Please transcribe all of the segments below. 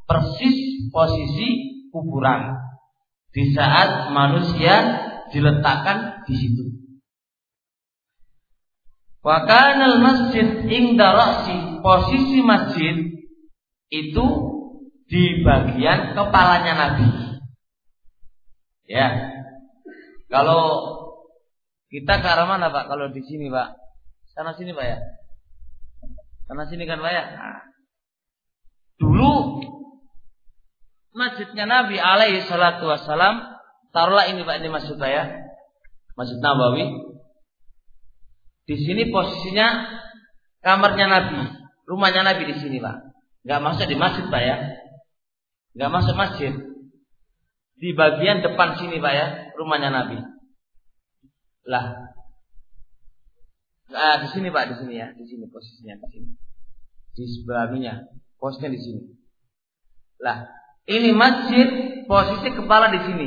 persis posisi kuburan di saat manusia diletakkan di situ. Wa kanal masjid inda ra'si, posisi masjid itu di bagian kepalanya Nabi. Ya. Kalau kita ke arah mana, Pak? Kalau di sini, Pak. Sana sini, Pak ya. Sana sini kan, Pak ya. Nah. Dulu masjidnya Nabi alaihi salatu wassalam, taruhlah ini Pak, ini masjid Pak ya. Masjid Nabawi. Di sini posisinya kamarnya Nabi, rumahnya Nabi di sini, Pak. Enggak masuk di masjid, Pak ya. Enggak masuk masjid. Di bagian depan sini, Pak ya, rumahnya Nabi. Lah. Di sini, Pak, di sini ya, di sini posisinya di sini. Di sebelahnya, posisinya di sini. Lah, ini masjid, posisi kepala di sini.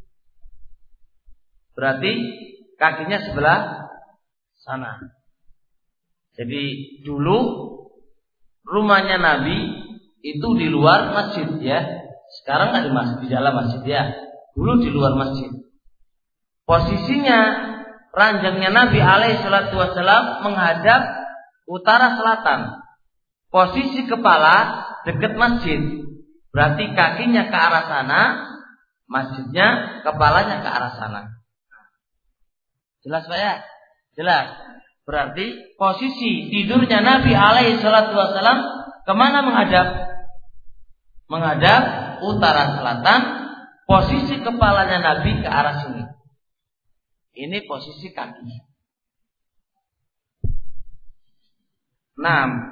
Berarti kakinya sebelah sana. Jadi dulu rumahnya Nabi itu di luar masjid ya. Sekarang ada masjid di dalam masjid ya. Dulu di luar masjid. Posisinya ranjangnya Nabi alaihi salatu wasallam menghadap utara selatan. Posisi kepala dekat masjid. Berarti kakinya ke arah sana, masjidnya kepalanya ke arah sana. Jelas Pak ya? Jelas. Berarti posisi tidurnya Nabi alaihi salatu wasallam kemana menghadap? Menghadap utara selatan. Posisi kepalanya Nabi ke arah sini. Ini posisi kaki. 6.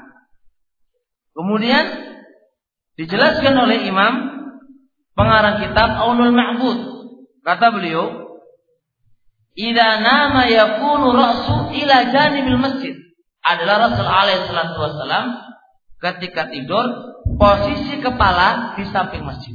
Kemudian dijelaskan oleh Imam pengarang kitab Aunul Ma'bud. Kata beliau, "Idza nama yakunu ra'su ila janibil masjid." Adalah Rasul alaihi salatu wasallam ketika tidur posisi kepala di samping masjid.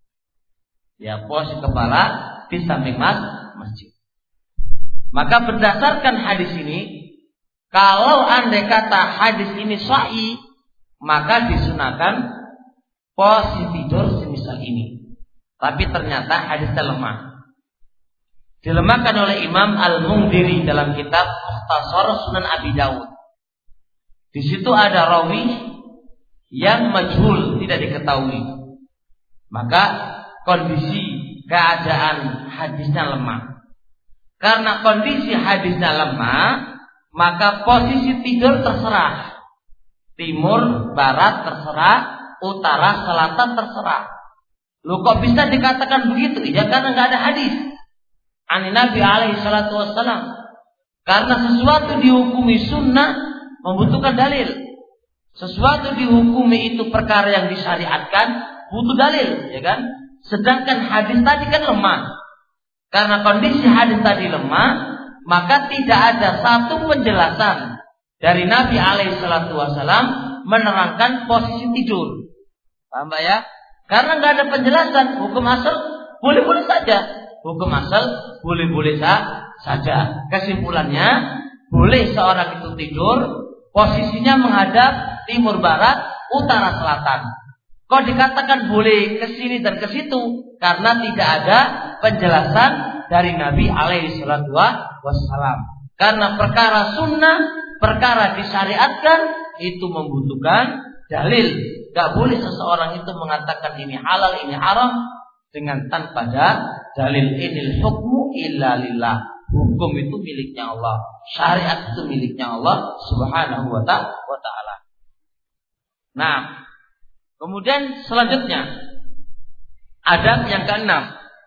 Ya, posisi kepala di samping masjid. Maka berdasarkan hadis ini, kalau andai kata hadis ini sahih, maka disunahkan posisi tidur semisal ini. Tapi ternyata hadisnya lemah. Dilemahkan oleh Imam Al-Mundhiri dalam kitab Mukhtasar Sunan Abi Dawud. Di situ ada rawi yang majhul, tidak diketahui. Maka kondisi keadaan hadisnya lemah. Karena kondisi hadisnya lemah, maka posisi tidur terserah. Timur, barat terserah, utara, selatan terserah. Loh kok bisa dikatakan begitu? Ya karena nggak ada hadis. Ani Nabi alaihi salatu wassalam. Karena sesuatu dihukumi sunnah membutuhkan dalil. Sesuatu dihukumi itu perkara yang disyariatkan butuh dalil, ya kan? Sedangkan hadis tadi kan lemah. Karena kondisi hadis tadi lemah, maka tidak ada satu penjelasan dari Nabi alaihi salatu wasallam menerangkan posisi tidur. Paham Pak ya? Karena nggak ada penjelasan, hukum asal boleh-boleh saja. Hukum asal boleh-boleh saja. Kesimpulannya, boleh seorang itu tidur, posisinya menghadap timur barat, utara selatan. Kok dikatakan boleh ke sini dan ke situ? Karena tidak ada penjelasan dari Nabi alaihi salatu wassalam. Karena perkara sunnah, perkara disyariatkan, itu membutuhkan dalil. Gak boleh seseorang itu mengatakan ini halal, ini haram dengan tanpa ada dalil. Inil hukmu illa lillah. Hukum itu miliknya Allah, syariat itu miliknya Allah subhanahu wa ta'ala. Nah, kemudian selanjutnya adab yang ke-6.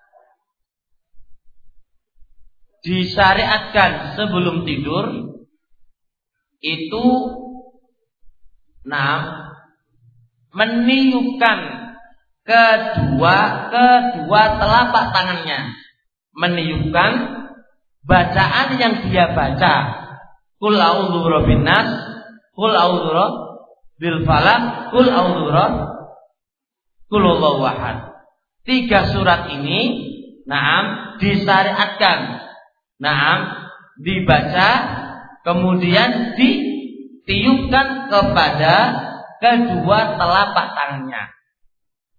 Disyariatkan sebelum tidur itu meniupkan kedua telapak tangannya, meniupkan bacaan yang dia baca. Qul a'udzu birabbin nas, qul a'udzu bil falaq, qul a'udzu qul huwallahu ahad. 3 surat ini disyariatkan. Dibaca kemudian ditiupkan kepada kedua telapak tangannya.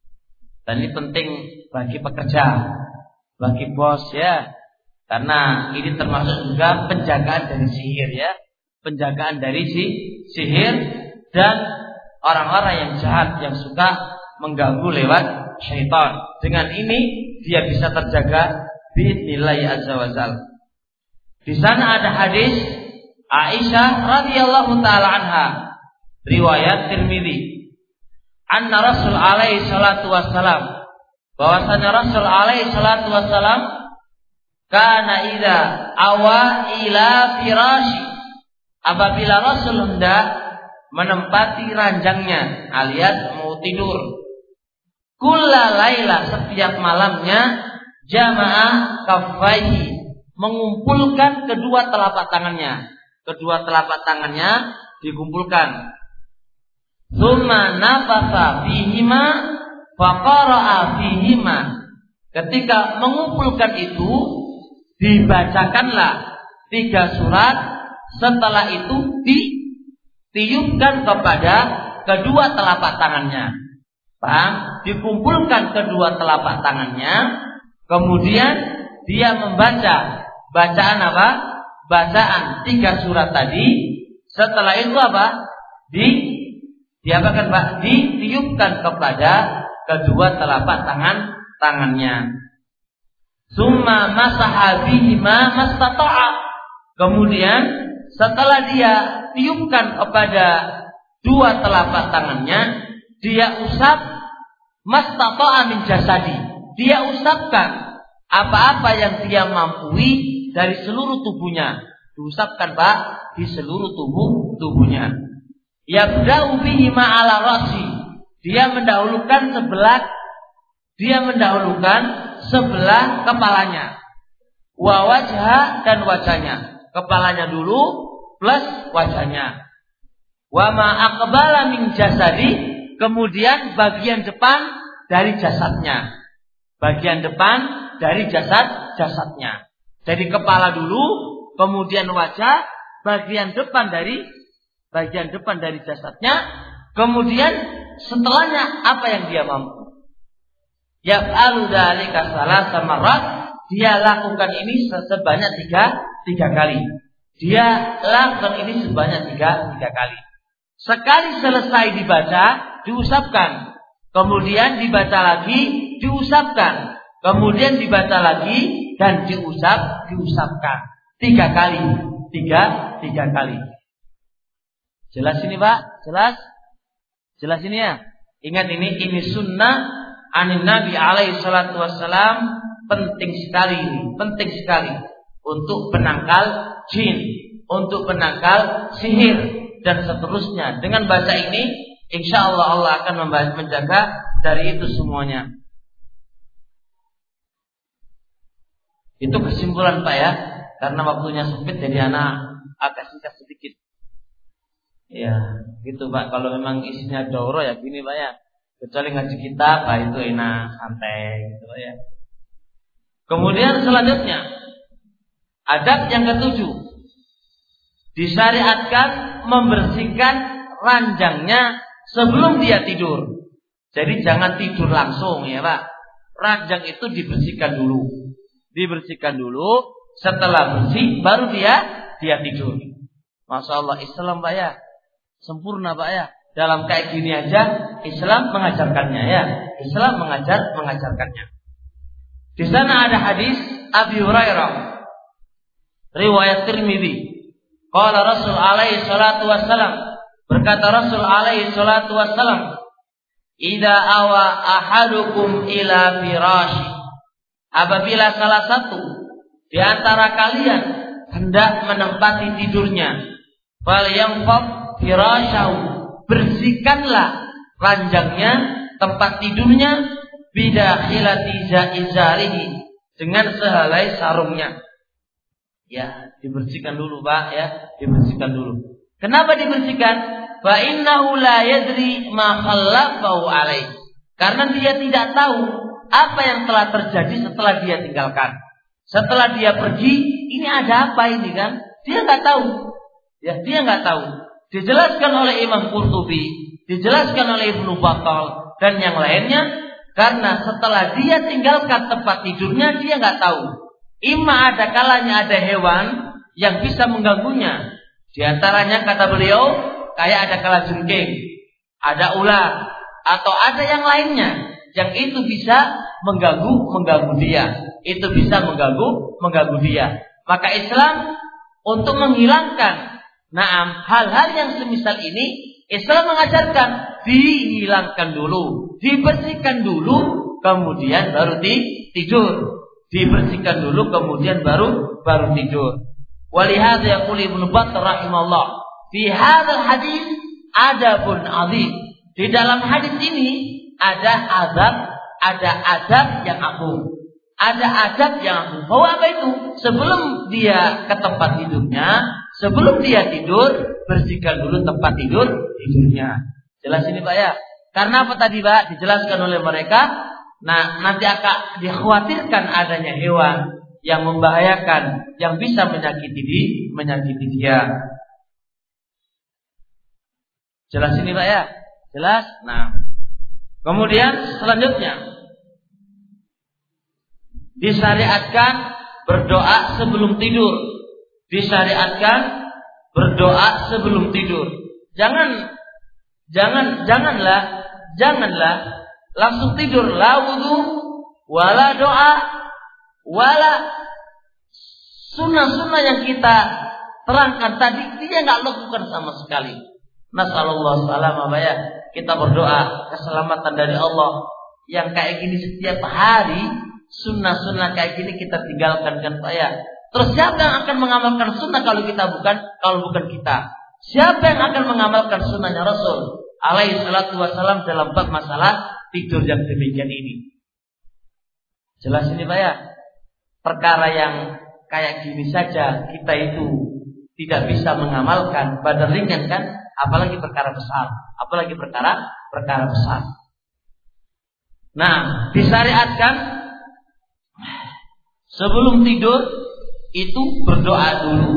Dan ini penting bagi pekerja, bagi bos ya. Karena ini termasuk juga penjagaan dari sihir ya. Penjagaan dari sihir dan orang-orang yang jahat yang suka mengganggu lewat syaitan. Dengan ini dia bisa terjaga bi'idznillah azza wa jalla. Di sana ada hadis Aisyah radhiyallahu taala anha, riwayat Tirmidzi. Anna Rasul alaihi salatu wassalam, bahwasanya Rasul alaihi salatu wassalam kana idza awa ila firashi, apabila Rasul hendak menempati ranjangnya alias mau tidur, kulla laila, setiap malamnya, jamaah kaffaihi, mengumpulkan kedua telapak tangannya. Kedua telapak tangannya dikumpulkan. Tsumma nafasa fihima faqara'a fihima. Ketika mengumpulkan itu, dibacakanlah 3 surat. Setelah itu ditiupkan kepada kedua telapak tangannya. Paham? Dikumpulkan kedua telapak tangannya, kemudian dia membaca bacaan apa? Bacaan 3 surat tadi. Setelah itu apa? Diapakan Pak? Ditiupkan kepada kedua telapak tangannya. Summa masaha bihima mastata'a. Kemudian setelah dia tiupkan kepada 2 telapak tangannya, dia usap mastata'a min jasadi. Dia usapkan apa-apa yang dia mampu dari seluruh tubuhnya. Diusapkan Pak, di seluruh tubuhnya. Yabda'u bihi ma'ala rasi. Dia mendahulukan sebelah kepalanya. Wa wajha, dan wajahnya. Kepalanya dulu plus wajahnya. Wa ma aqbala min jasadi, kemudian bagian depan dari jasadnya. Bagian depan dari jasadnya. Jadi kepala dulu, kemudian wajah, bagian depan dari jasadnya, kemudian setelahnya apa yang dia mampu. Yaf'alu dzalika salasa marrat, dia lakukan ini sebanyak 3 kali. Dia lakukan ini sebanyak 3 kali. Sekali selesai dibaca, diusapkan. Kemudian dibaca lagi, diusapkan. Kemudian dibaca lagi dan diusapkan 3 kali. 3 kali. Jelas ini Pak? Jelas ini ya? Ingat ini sunnah anin Nabi alaihi salatu wassalam. Penting sekali untuk penangkal jin, untuk penangkal sihir dan seterusnya. Dengan baca ini, insya Allah akan menjaga dari itu semuanya. Itu kesimpulan Pak ya, karena waktunya sempit jadi anak agak singkat sedikit. Ya, gitu Pak. Kalau memang isinya daurah ya gini Pak ya. Kecuali ngaji kitab, Pak itu enak, santai gitu Pak ya. Kemudian selanjutnya, adab yang ke-7, disyariatkan membersihkan ranjangnya sebelum dia tidur. Jadi jangan tidur langsung ya Pak. Ranjang itu dibersihkan dulu. Setelah bersih baru dia tidur. Masya Allah, Islam Pak ya, sempurna Pak ya. Dalam kayak gini aja Islam mengajarkannya ya. Islam mengajarkannya. Di sana ada hadis Abi Hurairah, riwayat Tirmidzi. Qala Rasul alaihi salatu wassalam, berkata Rasul alaihi salatu wassalam, "Idza awa ahadukum ila firashi." Apabila salah satu di antara kalian hendak menempati tidurnya, falyanfad firashahu, bersihkanlah ranjangnya, tempat tidurnya, bidakhilati izarihi, dengan sehelai sarungnya. Ya, dibersihkan dulu Pak ya, dibersihkan dulu. Kenapa dibersihkan? Fa innahu la yadri ma khallafahu alaihi. Karena dia tidak tahu apa yang telah terjadi setelah dia tinggalkan. Setelah dia pergi, ini ada apa ini kan? Dia enggak tahu. Ya, dia enggak tahu. Dijelaskan oleh Imam Qurtubi, dijelaskan oleh Ibnu Battal dan yang lainnya, Karena setelah dia tinggalkan tempat tidurnya, dia nggak tahu. Ima ada kalanya ada hewan yang bisa mengganggunya. Di antaranya kata beliau, kayak ada kalajengking, ada ular, atau ada yang lainnya yang itu bisa mengganggu dia. Itu bisa mengganggu dia. Maka Islam untuk menghilangkan hal-hal yang semisal ini, Islam mengajarkan dihilangkan dulu, dibersihkan dulu, kemudian baru tidur. Dibersihkan dulu, kemudian baru tidur. Walihadza yaqulu Ibnu Battal rahimahullah, fi hadzal hadis adabun azim. Di dalam hadis ini ada adab yang agung. Ada adab yang agung. Bahwa apa itu? Sebelum dia ke tempat tidurnya, sebelum dia tidur, bersihkan dulu tempat tidurnya. Jelas ini Pak ya? Karena apa tadi Pak? Dijelaskan oleh mereka. Nah, nanti akan dikhawatirkan adanya hewan yang membahayakan, yang bisa menyakiti dia. Jelas ini Pak ya? Jelas? Nah, kemudian selanjutnya disyariatkan berdoa sebelum tidur. Disyariatkan berdoa sebelum tidur. Janganlah langsung tidur, la wudu, wala doa, wala sunnah-sunnah yang kita terangkan tadi dia nggak lakukan sama sekali. Nasallallahu salamah ya. Kita berdoa keselamatan dari Allah. Yang kayak gini setiap hari, sunnah-sunnah kayak gini kita tinggalkan kan Pak ya. Terus siapa yang akan mengamalkan sunnah kalau bukan kita? Siapa yang akan mengamalkan sunnahnya Rasul alaihi salatu wassalam dalam bab masalah tidur yang demikian ini? Jelas ini Pak ya. Perkara yang kayak gini saja kita itu tidak bisa mengamalkan, badan ringan kan, apalagi perkara besar, apalagi perkara besar. Nah, disyariatkan sebelum tidur itu berdoa dulu.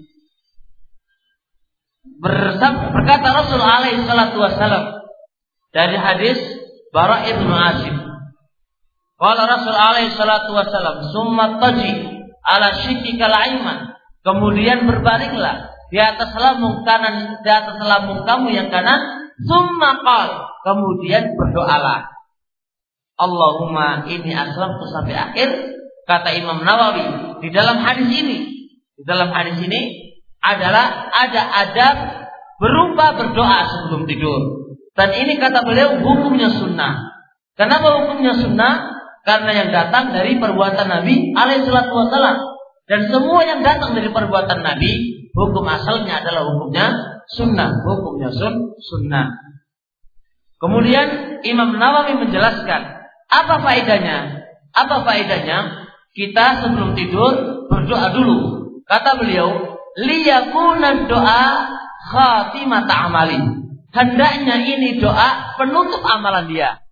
Berkata Rasul alaihi salatu wassalam dari hadis Bara' ibn Azib. Qala Rasul alaihi salatu wassalam, "Summa taji ala shiqqikal ayman." Kemudian berbaringlah di atas lambung kanan, di atas lambung kamu yang kanan. Summa qal, kemudian berdoalah. Allahumma inni aslamtu sampai akhir. Kata Imam Nawawi, di dalam hadis ini adalah ada adab berupa berdoa sebelum tidur. Dan ini kata beliau hukumnya sunnah. Kenapa hukumnya sunnah? Karena yang datang dari perbuatan Nabi alaihi salatu wasallam. Dan semua yang datang dari perbuatan Nabi, hukum asalnya adalah hukumnya sunnah. Hukumnya sunnah. Kemudian Imam Nawawi menjelaskan, apa faedahnya? Kita sebelum tidur berdoa dulu. Kata beliau, liyakuna doa khatimata amali. Hendaknya ini doa penutup amalan dia.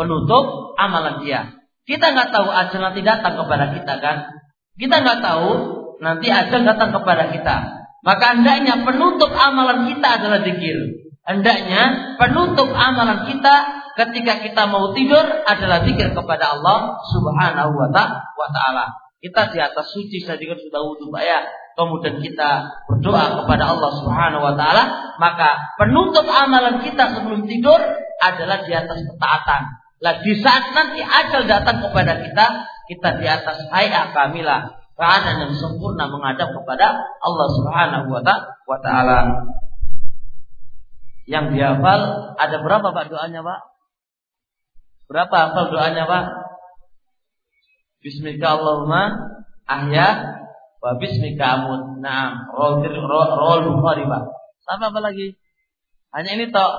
Kita nggak tahu ajal nanti datang kepada kita kan? Kita nggak tahu nanti ajal datang kepada kita. Maka hendaknya penutup amalan kita adalah zikir. Hendaknya penutup amalan kita ketika kita mau tidur adalah zikir kepada Allah Subhanahu wa ta'ala. Kita di atas suci saja kan sudah wudu Pak ya. Kemudian kita berdoa kepada Allah Subhanahu wa ta'ala, maka penutup amalan kita sebelum tidur adalah di atas ketaatan. Lah di saat nanti ajal datang kepada kita di atas hayat kamilah, keadaan yang sempurna menghadap kepada Allah Subhanahu wa ta'ala. Yang dihafal ada berapa Pak doanya Pak? Berapa hafal doanya Pak? Bismika Allahumma ahya wa bismika amut. Naam, roll Bukhari Pak. Sama apa lagi? Hanya ini toh.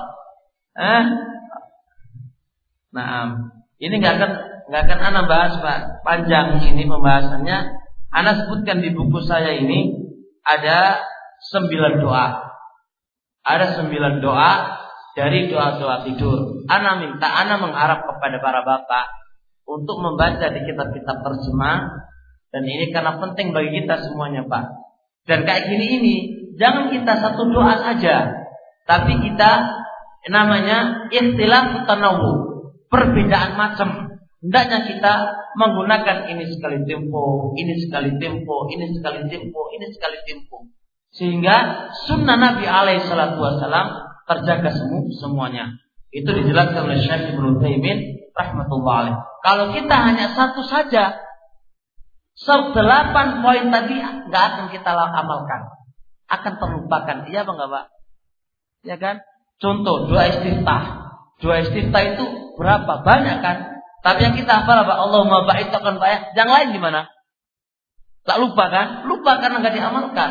Naam. Ini enggak akan ana bahas Pak. Panjang ini pembahasannya. Ana sebutkan di buku saya ini ada 9 doa. Ada 9 doa dari doa-doa tidur. Ana mengharap kepada para bapak untuk membaca di kitab-kitab terjemah. Dan ini karena penting bagi kita semuanya Pak. Dan kayak gini ini, jangan kita satu doa saja, tapi kita namanya ikhtilaf tanawwu, perbedaan macam. Hendaknya kita menggunakan ini sekali tempo, ini sekali tempo, ini sekali tempo, ini sekali tempo. Sehingga sunnah Nabi alaihi salatu wasallam terjaga semuanya. Itu dijelaskan oleh Syekh Ibnu Utsaimin rahmatullah alaih. Kalau kita hanya satu saja, 8 poin tadi nggak akan kita amalkan, akan terlupakan. Iya apa enggak, Pak? Ya kan? Contoh doa istiftah. Doa istiftah itu berapa? Banyak kan? Tapi yang kita hafal apa? Allahumma ba'id taqan bayah. Yang lain gimana? Tak lupa kan? Lupa karena nggak diamalkan.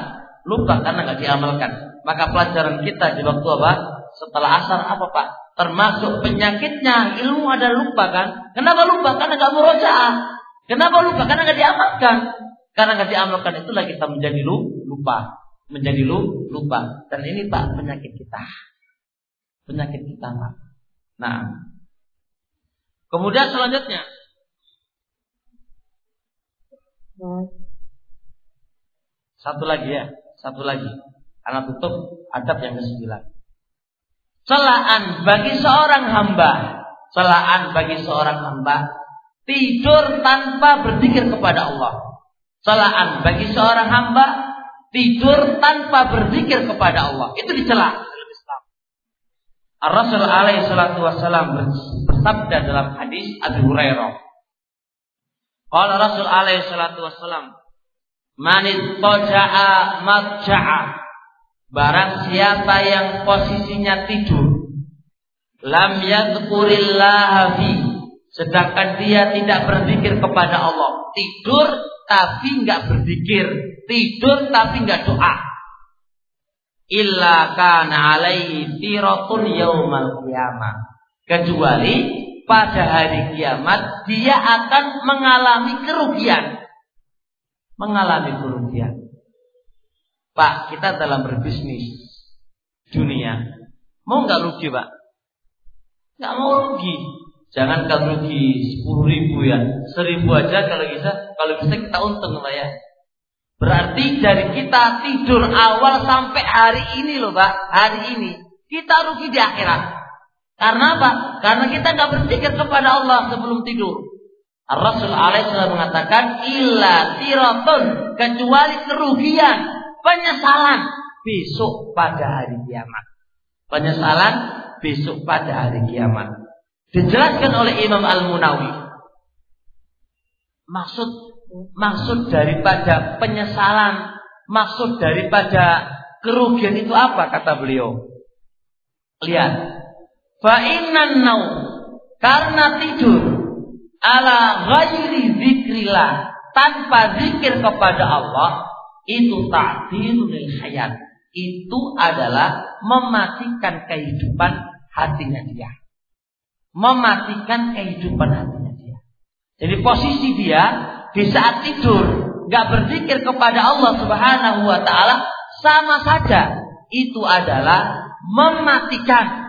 Maka pelajaran kita di waktu apa? Setelah asar apa, Pak? Termasuk penyakitnya ilmu ada lupa kan? Kenapa lupa? Karena nggak murojaah. Kenapa lupa? Karena nggak diamalkan. Karena nggak diamalkan itulah kita menjadi lupa. Dan ini Pak penyakit kita, Pak. Nah, kemudian selanjutnya satu lagi. Anak tutup adab yang ke-9. Celaan bagi seorang hamba tidur tanpa berzikir kepada Allah. Celaan bagi seorang hamba tidur tanpa berzikir kepada Allah. Itu dicela dalam Islam. Rasul alaihi salatu wasallam bersabda dalam hadis Abu Hurairah. Qala Rasul alaihi salatu wasallam, "Man ittaja'a matja'a." Barang siapa yang posisinya tidur, lam yadhkurillaha fi, sedangkan dia tidak berzikir kepada Allah. Tidur tapi enggak berzikir, tidur tapi enggak doa. Illa kana alaihi tiratun yaumal qiyamah. Kecuali pada hari kiamat dia akan mengalami kerugian. Pak, kita dalam berbisnis dunia mau nggak rugi, Pak? Nggak mau rugi. Jangan kalau rugi 10.000 ya, 1.000 aja kalau bisa kita untung, Pak ya. Berarti dari kita tidur awal sampai hari ini loh, Pak, hari ini kita rugi di akhirat. Karena apa? Karena kita nggak berzikir kepada Allah sebelum tidur. Rasul alaihi wasallam mengatakan illa tiratun, kecuali kerugian, penyesalan besok pada hari kiamat. Dijelaskan oleh Imam Al-Munawi. Maksud daripada penyesalan, maksud daripada kerugian itu apa, kata beliau? Lihat. Fa innan naum, karena tidur ala ghairi zikrillah, tanpa zikir kepada Allah, itu ta'dilul hayat. Itu adalah mematikan kehidupan hatinya dia. Jadi posisi dia di saat tidur enggak berzikir kepada Allah Subhanahu wa taala, sama saja itu adalah mematikan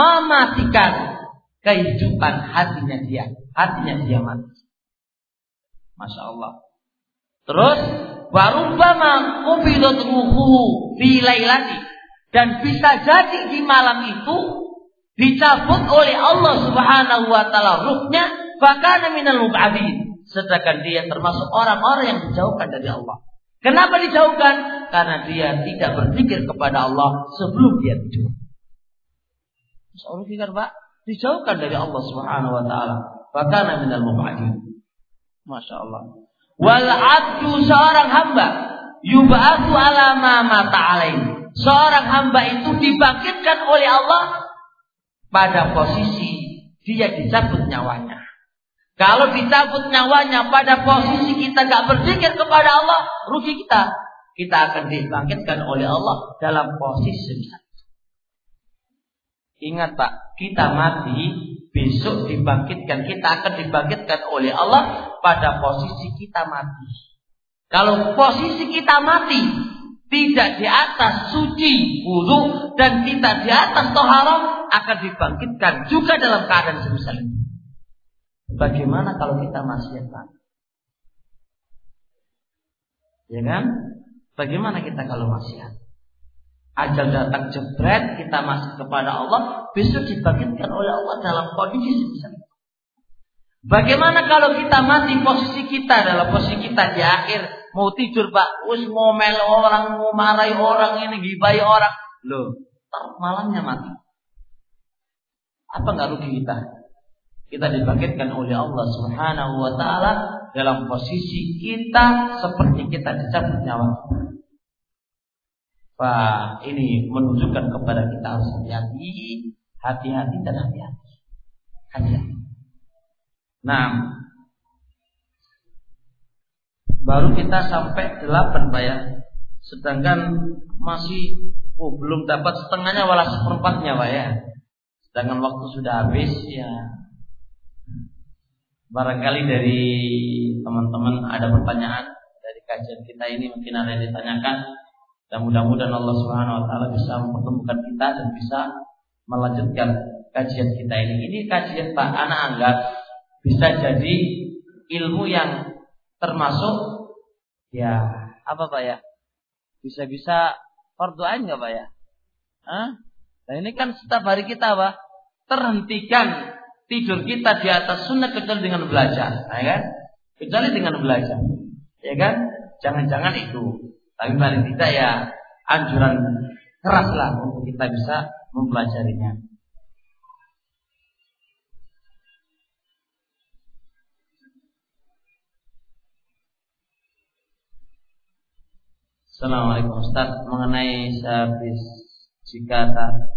kehidupan hatinya dia mati. Masya Allah. Terus warubbama qubidat ruhuhu fi lailati, dan bisa jadi di malam itu dicabut oleh Allah Subhanahu wa taala ruhnya, fakana minal mub'adin, sedangkan dia termasuk orang-orang yang dijauhkan dari Allah. Kenapa dijauhkan? Karena dia tidak berzikir kepada Allah sebelum dia tidur. Soalnya fikir, Pak, dijauhkan dari Allah Subhanahu wa taala, fakana minal mub'adin. Masya Allah. Wal 'abdu, seorang hamba, yub'atsu ala ma mata alaihi. Seorang hamba itu dibangkitkan oleh Allah pada posisi dia dicabut nyawanya. Kalau dicabut nyawanya pada posisi kita gak berzikir kepada Allah, rugi kita. Kita akan dibangkitkan oleh Allah dalam posisi semisal. Ingat, Pak, kita mati, besok dibangkitkan. Kita akan dibangkitkan oleh Allah pada posisi kita mati. Kalau posisi kita mati tidak di atas suci, wudu, dan tidak di atas taharah, akan dibangkitkan juga dalam keadaan semisal ini. Bagaimana kalau kita maksiat, Pak? Ya kan? Bagaimana kita kalau maksiat? Ajal datang jebret, kita masuk kepada Allah, besok dibangkitkan oleh Allah dalam kondisi semisal itu. Bagaimana kalau kita mati posisi kita adalah posisi kita di akhir mau tidur Pak, wis ngomel orang, mau marahi orang, ini gibai orang, loh, malamnya mati. Apa nggak rugi kita? Kita dibangkitkan oleh Allah Subhanahu Wa Taala dalam posisi kita seperti kita dicabut nyawa. Pak, ini menunjukkan kepada kita harus hati-hati dan hati-hati. Hati-hati. Nah, baru kita sampai 8 Pak ya. Sedangkan masih belum dapat setengahnya walau seperempatnya Pak ya. Sedangkan waktu sudah habis ya. Barangkali dari teman-teman ada pertanyaan dari kajian kita ini, mungkin ada yang ditanyakan. Dan mudah-mudahan Allah Subhanahu Wa Taala bisa mempertemukan kita dan bisa melanjutkan kajian kita ini. Ini kajian Pak, anak anggap bisa jadi ilmu yang termasuk ya apa Pak ya? Bisa-bisa fardu ain enggak Pak ya? Nah ini kan setiap hari kita Pak terhentikan tidur kita di atas sunnah kecuali dengan belajar, ya kan? Kecuali dengan belajar, ya kan? Jangan-jangan itu, tapi paling tidak ya anjuran keras lah untuk kita bisa mempelajarinya. Assalamualaikum Ustaz, mengenai sehabis jika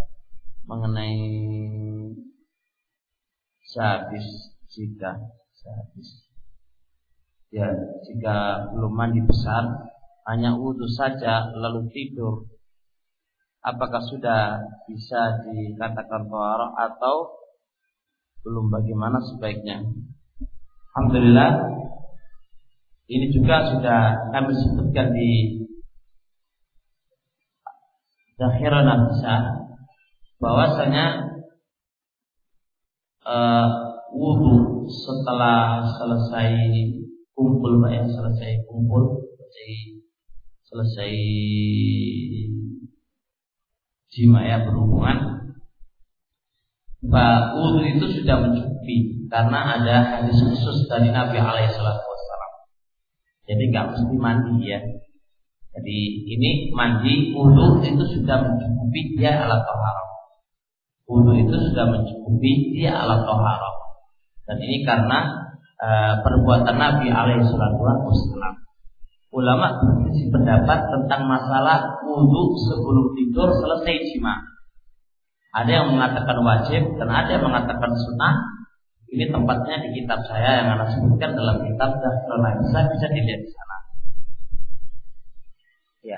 jika belum mandi besar hanya wudu saja lalu tidur, apakah sudah bisa dikatakan thaharah atau belum, bagaimana sebaiknya? Alhamdulillah ini juga sudah kami sebutkan di Zakhirah Nafsa bahwasanya wudu setelah selesai kumpul selesai jima ya, berhubungan, wudu itu sudah mencukupi karena ada hadis khusus dari Nabi Alaihissalam. Jadi nggak mesti mandi ya. Jadi ini mandi, wudu itu sudah mencukupi dia alat thaharah. Wudu itu sudah mencukupi dia alat thaharah. Dan ini karena perbuatan Nabi Alaihissalam. Ulama berselisih pendapat tentang masalah wudu sebelum tidur selesai jima. Ada yang mengatakan wajib dan ada yang mengatakan sunnah. Ini tempatnya di kitab saya yang Anda sebutkan dalam kitab Zakhirah Nafsa, bisa dilihat di sana. Ya.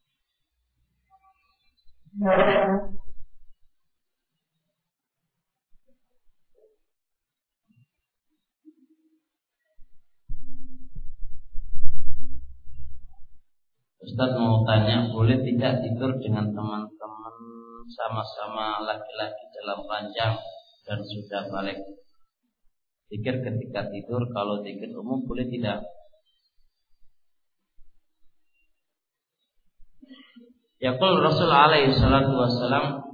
Ustaz mau tanya, boleh tidak tidur dengan teman-teman sama-sama laki-laki dalam ranjang dan sudah balik? Zikir ketika tidur, kalau zikir umum boleh tidak? Yaqul Rasul alaihi salatu wassalam,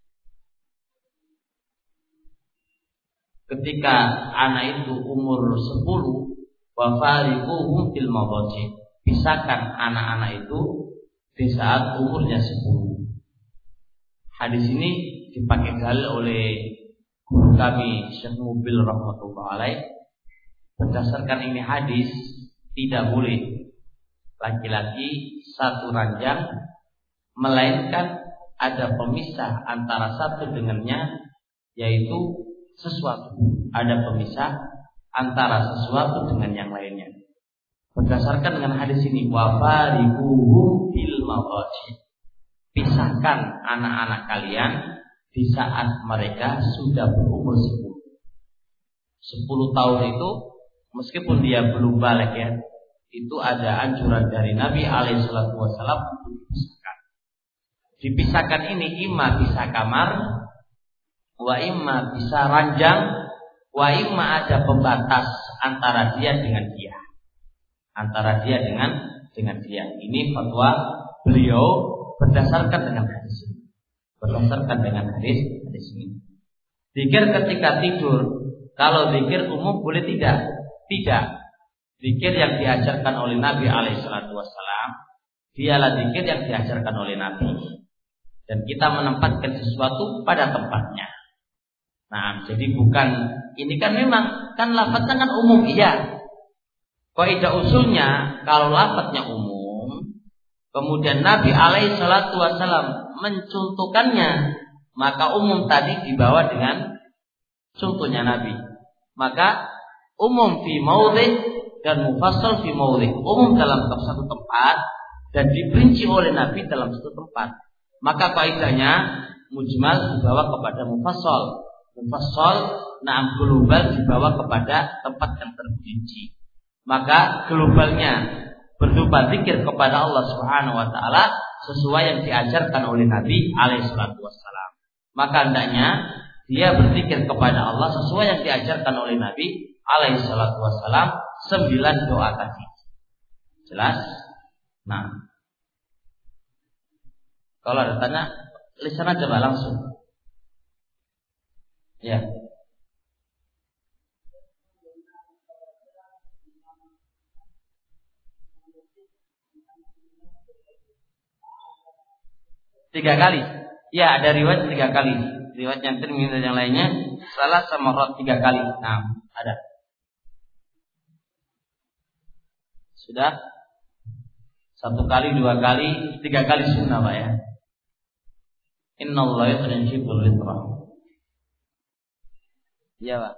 ketika anak itu umur 10, wa fariquhum fil madaji, pisahkan anak-anak itu di saat umurnya 10. Hadis ini dipakai dalil oleh guru kami Syekh Mubil rahmatullah alaih. Berdasarkan ini hadis, tidak boleh laki-laki satu ranjang, melainkan ada pemisah antara satu dengannya, yaitu sesuatu. Ada pemisah antara sesuatu dengan yang lainnya. Berdasarkan dengan hadis ini, wa fariquhum fil madaji, pisahkan anak-anak kalian di saat mereka sudah berumur 10. 10 tahun itu meskipun dia belum balik ya, itu ada anjuran dari Nabi alaihissalatu wassalam untuk dipisahkan. Dipisahkan ini imma bisa kamar, wa imma bisa ranjang, wa imma ada pembatas antara dia dengan dia. Antara dia dengan dia. Ini fatwa beliau berdasarkan dengan hadis ini. Berdasarkan dengan hadis ini. Zikir ketika tidur Kalau zikir umum boleh tidak? Tidak. Zikir yang diajarkan oleh Nabi SAW, dialah zikir yang diajarkan oleh Nabi. Dan kita menempatkan sesuatu pada tempatnya. Nah, jadi bukan, ini kan memang, kan lafadznya kan umum, iya. Kaidah usulnya, kalau lafadznya umum, kemudian Nabi SAW mencontohkannya, maka umum tadi dibawa dengan contohnya Nabi. Maka umum fi maudhi dan mufassal fi maudhi. Umum dalam satu tempat dan diperinci oleh Nabi dalam satu tempat. Maka kaidahnya mujmal dibawa kepada mufassal. Mufassal na'am global dibawa kepada tempat yang terperinci. Maka globalnya berupa zikir kepada Allah Subhanahu wa taala sesuai yang diajarkan oleh Nabi alaihi salatu wassalam. Maka hendaknya dia berzikir kepada Allah sesuai yang diajarkan oleh Nabi alaihi salatu wassalam 9 doa tadi. Jelas? Nah, kalau ada tanya, lisan aja Pak langsung. Ya. Tiga kali. Ya, ada riwayat 3 kali. Riwayat yang Tirmidzi dan yang lainnya salah sama rot 3 kali. Nah, ada. Sudah? 1 kali, 2 kali, 3 kali sunnah Pak ya. Innallaha yuhibbul litra. Iya Pak.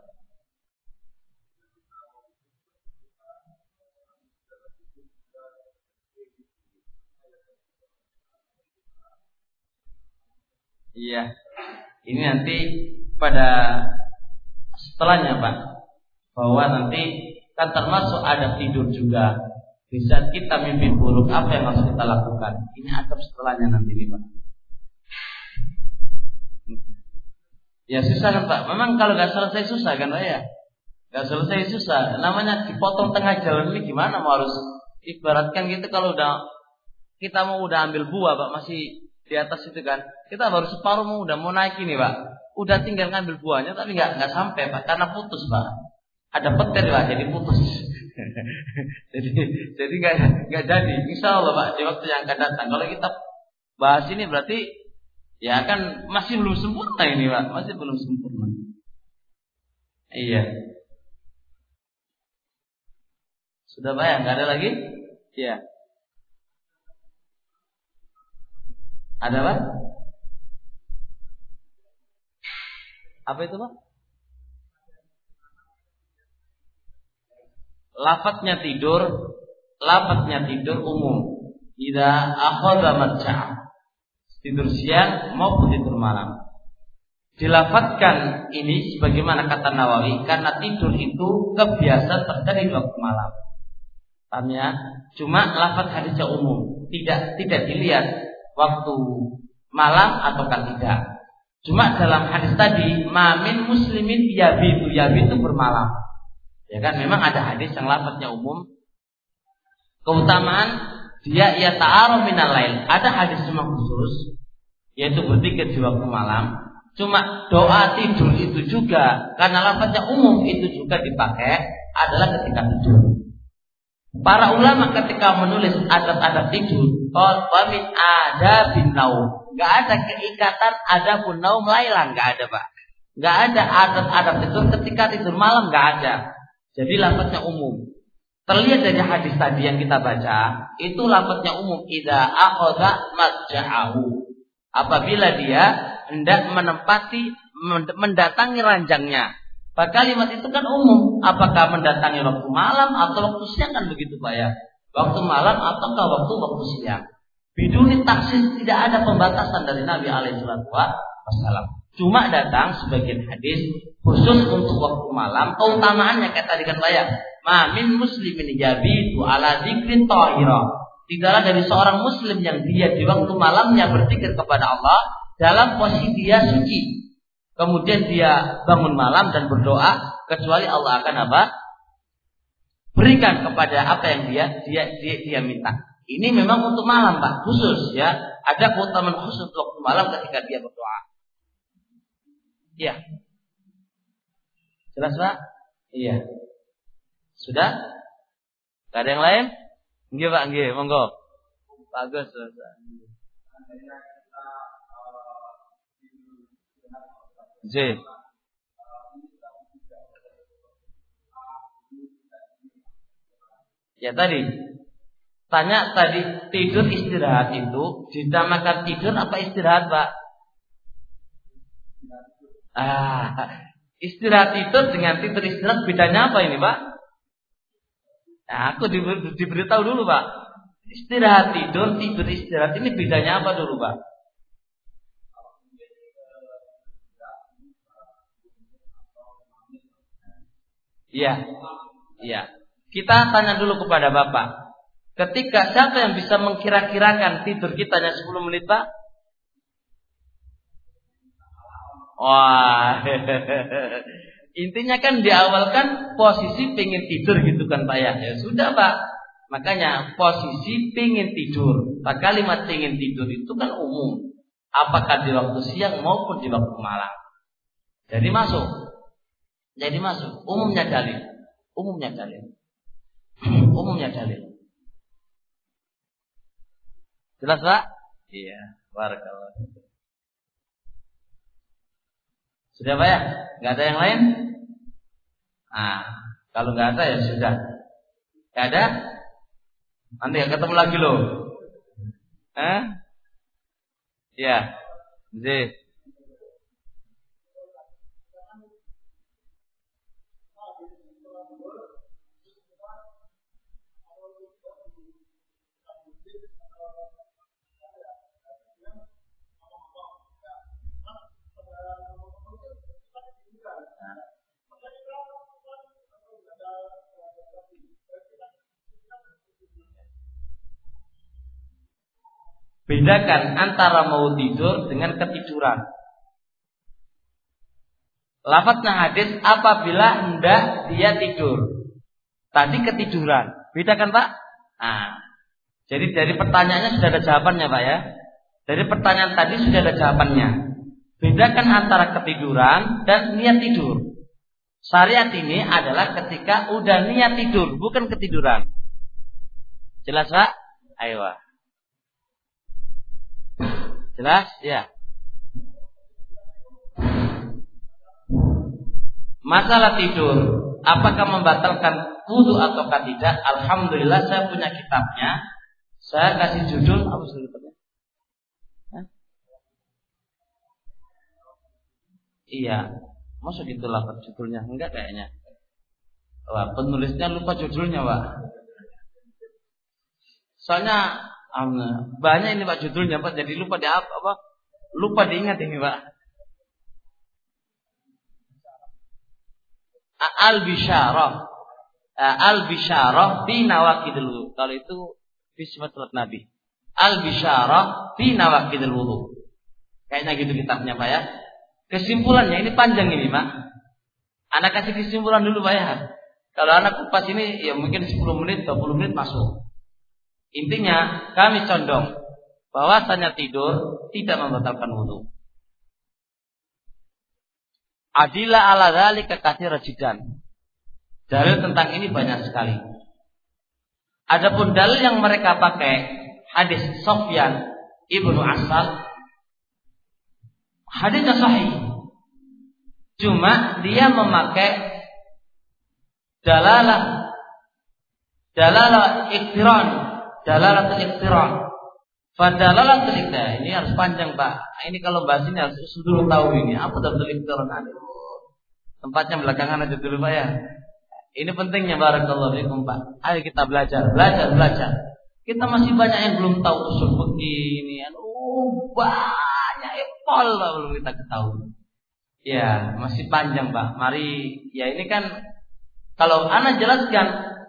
Iya. Ini nanti pada setelahnya Pak, bahwa nanti kan termasuk ada tidur juga. Di saat kita mimpi buruk, apa yang harus kita lakukan? Ini adab setelahnya nanti nih Pak. Ya susah kan Pak. Memang kalau nggak selesai susah kan Pak ya. Nggak selesai susah. Namanya dipotong tengah jalan ini gimana? Mau harus ibaratkan gitu kalau kita udah ambil buah Pak, masih di atas itu kan, kita baru separuh udah mau naik ini Pak, udah tinggal ngambil buahnya tapi nggak sampai Pak, karena putus Pak, ada petir Pak, jadi putus. jadi nggak jadi. Insya Allah Pak di waktu yang akan datang. Kalau kita bahas ini berarti ya kan masih belum sempurna ini Pak, masih belum sempurna. Iya. Sudah Pak ya, nggak ada lagi? Iya. Ada Pak? Apa itu Pak? Lafadznya tidur umum. Idza akhadha matja'a. Tidur siang maupun tidur malam. Dilafadzkan ini sebagaimana kata Nawawi karena tidur itu kebiasaan terjadi di waktu malam. Paham ya? Cuma lafadz hadisnya umum, tidak dilihat waktu malam ataukah tidak. Cuma dalam hadis tadi, mamin muslimin yabitu bermalam. Ya kan memang ada hadis yang lafadznya umum. Keutamaan dia ta'aru minal lail. Ada hadis cuma khusus yaitu berzikir di waktu malam. Cuma doa tidur itu juga karena lafadznya umum itu juga dipakai adalah ketika tidur. Para ulama ketika menulis adab-adab tidur, min adabin naum, enggak ada keikatan adabun naum lailan, enggak ada Pak. Enggak ada adab-adab tidur ketika tidur malam, enggak ada. Jadi lafadznya umum. Terlihat dari hadis tadi yang kita baca, itu lafadznya umum. Idza akhadha matja'ahu. Apabila dia hendak mendatangi ranjangnya. Pak kalimat itu kan umum. Apakah mendatangi waktu malam atau waktu siang kan begitu Pak ya. Waktu malam ataukah waktu siang. Biduni taksis, tidak ada pembatasan dari Nabi SAW. Cuma datang sebagian hadis khusus untuk waktu malam. Keutamaannya kayak tadi kan Pak ya. Ma min muslimin yabitu ala dzikrin thahira. Tidaklah dari seorang muslim yang dia di waktu malamnya berzikir kepada Allah dalam posisi dia suci. Kemudian dia bangun malam dan berdoa, kecuali Allah akan apa? Berikan kepada apa yang dia minta. Ini memang untuk malam Pak, khusus ya. Ada keutamaan khusus untuk waktu malam ketika dia berdoa. Ya. Jelas Pak? Iya. Sudah? Gak ada yang lain? Nggih Pak, nggih, monggo. Bagus. J. Ya tadi. Tanya tadi, tidur istirahat itu dinamakan tidur apa istirahat, Pak? Istirahat tidur dengan tidur istirahat bedanya apa ini, Pak? Nah, aku diberitahu dulu, Pak. Istirahat tidur, tidur istirahat ini bedanya apa dulu, Pak? Iya. Iya. Kita tanya dulu kepada Bapak. Ketika siapa yang bisa mengkira-kirakan tidur kita hanya 10 menit, Pak? Wah. Intinya kan di awal kan posisi pengen tidur gitu kan Pak ya. Ya sudah Pak. Makanya posisi pengen tidur. Pak, kalimat pengen tidur itu kan umum. Apakah di waktu siang maupun di waktu malam. Jadi masuk. Umumnya dalil. Umumnya dalil. Jelas Pak? Iya. Barakallah. Sudah Pak ya? Gak ada yang lain? Kalau gak ada ya sudah. Gak ada? Nanti ya ketemu lagi loh. Ya. Z. Bedakan antara mau tidur dengan ketiduran. Lafadznya hadis apabila hendak dia tidur. Tadi ketiduran. Bedakan Pak? Jadi dari pertanyaannya sudah ada jawabannya Pak ya. Dari pertanyaan tadi sudah ada jawabannya. Bedakan antara ketiduran dan niat tidur. Syariat ini adalah ketika udah niat tidur, bukan ketiduran. Jelas Pak? Ayo. Jelas? Ya. Masalah tidur, apakah membatalkan wudu ataukah tidak? Alhamdulillah saya punya kitabnya. Saya kasih judul apa sebetulnya? Iya. Maksud itulah judulnya? Enggak kayaknya. Wah, penulisnya lupa judulnya, Pak. Soalnya banyak ini Pak judulnya Pak, jadi lupa lupa diingat ini Pak. Al-Bisyarah fi nawaqidil wudu. Kalau itu fi sifatul Nabi. Al-Bisyarah fi nawaqidil wudu. Kayaknya gitu kitabnya Pak ya. Kesimpulannya ini panjang ini Pak. Anak kasih kesimpulan dulu Pak ya. Kalau anak kupas ini ya mungkin 10 menit, 20 menit masuk. Intinya kami condong bahwasanya tidur tidak membatalkan wudu. Adillah ala dzalika katsira jiddan. Dalil tentang ini banyak sekali. Adapun dalil yang mereka pakai hadis Sufyan Ibnu Asal, hadisnya sahih. Cuma dia memakai dalalah iqtiran, dalalatul iqtiran. Fadalalatul iqtiran ini harus panjang Pak. Ini kalau bahas ini harus dulu tahu ini apa dalalatul iqtiran. Tempatnya belakangan aja dulu Pak ya. Ini pentingnya barakallahu fikum Pak. Ayo kita belajar. Kita masih banyak yang belum tahu usul begini. Banyak epol belum kita ketahui. Ya, masih panjang Pak. Mari, ya ini kan kalau ana jelaskan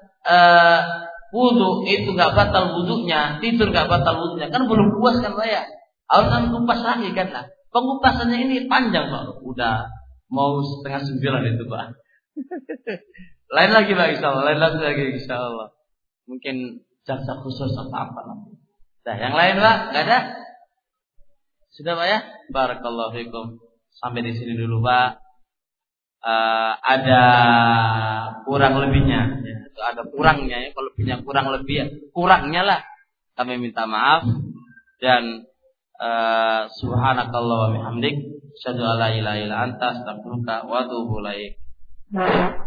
wudu itu enggak batal wudunya, tidur enggak batal wudunya, kan belum puas kan Pak ya? Harus kan kupas lagi kan lah. Pengupasannya ini panjang Pak. Udah mau 8:30 itu Pak. Lain lagi Pak insyaallah. Mungkin jasa khusus atau apa nanti. Nah, yang lain Pak, enggak ada? Sudah Pak ya? Barakallahu fikum. Sampai di sini dulu Pak. ada kurang lebihnya, ya, ada kurangnya ya, kalau lebihnya kurang lebih ya, kurangnya lah kami minta maaf dan subhanakallah wa bihamdik asyhadu an la ilaha illa anta astaghfiruka wa atubu ilaik.